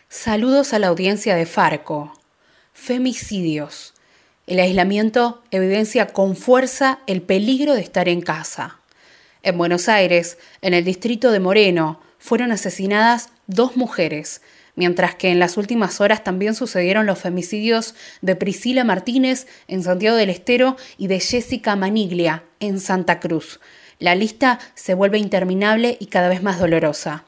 Saludos a la audiencia de Farco. Femicidios. El aislamiento evidencia con fuerza el peligro de estar en casa. En Buenos Aires, en el distrito de Moreno, fueron asesinadas 2 mujeres, mientras que en las últimas horas también sucedieron los femicidios de Priscila Martínez en Santiago del Estero y de Jessica Maniglia en Santa Cruz. La lista se vuelve interminable y cada vez más dolorosa.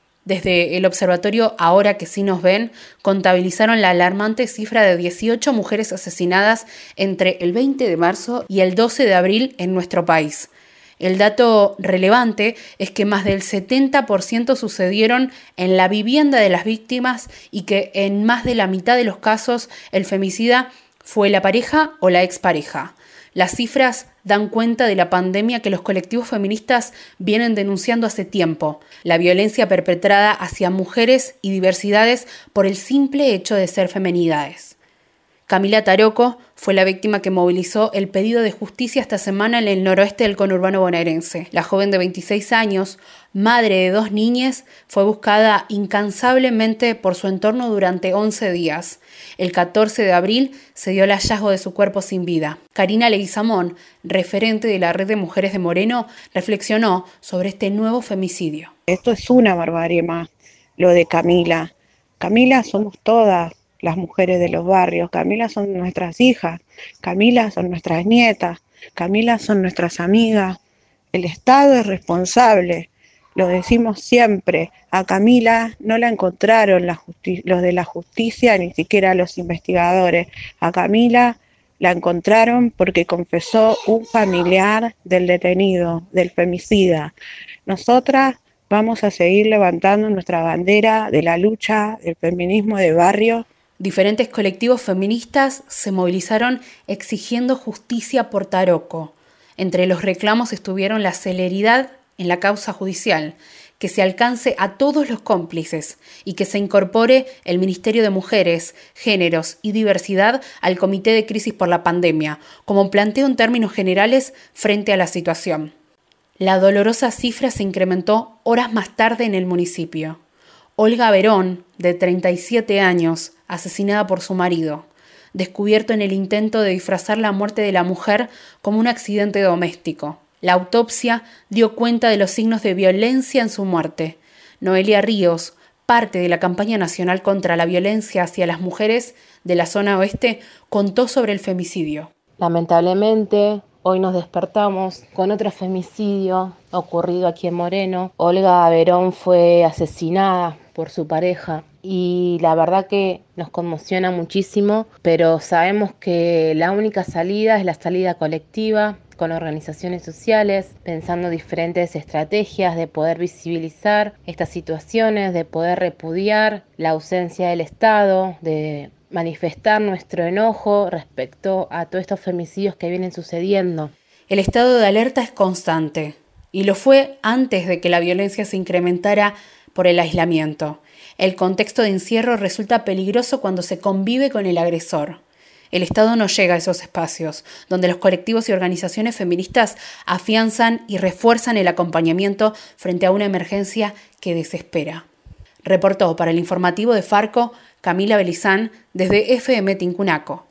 Desde el observatorio Ahora que sí nos ven, contabilizaron la alarmante cifra de 18 mujeres asesinadas entre el 20 de marzo y el 12 de abril en nuestro país. El dato relevante es que más del 70% sucedieron en la vivienda de las víctimas y que en más de la mitad de los casos el femicida fue la pareja o la expareja. Las cifras dan cuenta de la pandemia que los colectivos feministas vienen denunciando hace tiempo, la violencia perpetrada hacia mujeres y diversidades por el simple hecho de ser feminidades. Camila Taroco fue la víctima que movilizó el pedido de justicia esta semana en el noroeste del conurbano bonaerense. La joven de 26 años, madre de 2 niñas, fue buscada incansablemente por su entorno durante 11 días. El 14 de abril se dio el hallazgo de su cuerpo sin vida. Karina Leguizamón, referente de la Red de Mujeres de Moreno, reflexionó sobre este nuevo femicidio. Esto es una barbarie más, lo de Camila. Camila somos todas las mujeres de los barrios, Camila son nuestras hijas, Camila son nuestras nietas, Camila son nuestras amigas. El Estado es responsable, lo decimos siempre. A Camila no la encontraron los de la justicia, ni siquiera los investigadores. A Camila la encontraron porque confesó un familiar del detenido, del femicida. Nosotras vamos a seguir levantando nuestra bandera de la lucha del feminismo de barrio. Diferentes colectivos feministas se movilizaron exigiendo justicia por Taroco. Entre los reclamos estuvieron la celeridad en la causa judicial, que se alcance a todos los cómplices y que se incorpore el Ministerio de Mujeres, Géneros y Diversidad al Comité de Crisis por la Pandemia, como planteo en términos generales frente a la situación. La dolorosa cifra se incrementó horas más tarde en el municipio. Olga Verón, de 37 años, asesinada por su marido, descubierto en el intento de disfrazar la muerte de la mujer como un accidente doméstico. La autopsia dio cuenta de los signos de violencia en su muerte. Noelia Ríos, parte de la campaña nacional contra la violencia hacia las mujeres de la zona oeste, contó sobre el femicidio. Lamentablemente, hoy nos despertamos con otro femicidio ocurrido aquí en Moreno. Olga Verón fue asesinada por su pareja y la verdad que nos conmociona muchísimo, pero sabemos que la única salida es la salida colectiva, con organizaciones sociales, pensando diferentes estrategias de poder visibilizar estas situaciones, de poder repudiar la ausencia del Estado, de manifestar nuestro enojo respecto a todos estos femicidios que vienen sucediendo. El estado de alerta es constante y lo fue antes de que la violencia se incrementara por el aislamiento. El contexto de encierro resulta peligroso cuando se convive con el agresor. El Estado no llega a esos espacios, donde los colectivos y organizaciones feministas afianzan y refuerzan el acompañamiento frente a una emergencia que desespera. Reportó para el informativo de Farco Camila Belizán desde FM Tincunaco.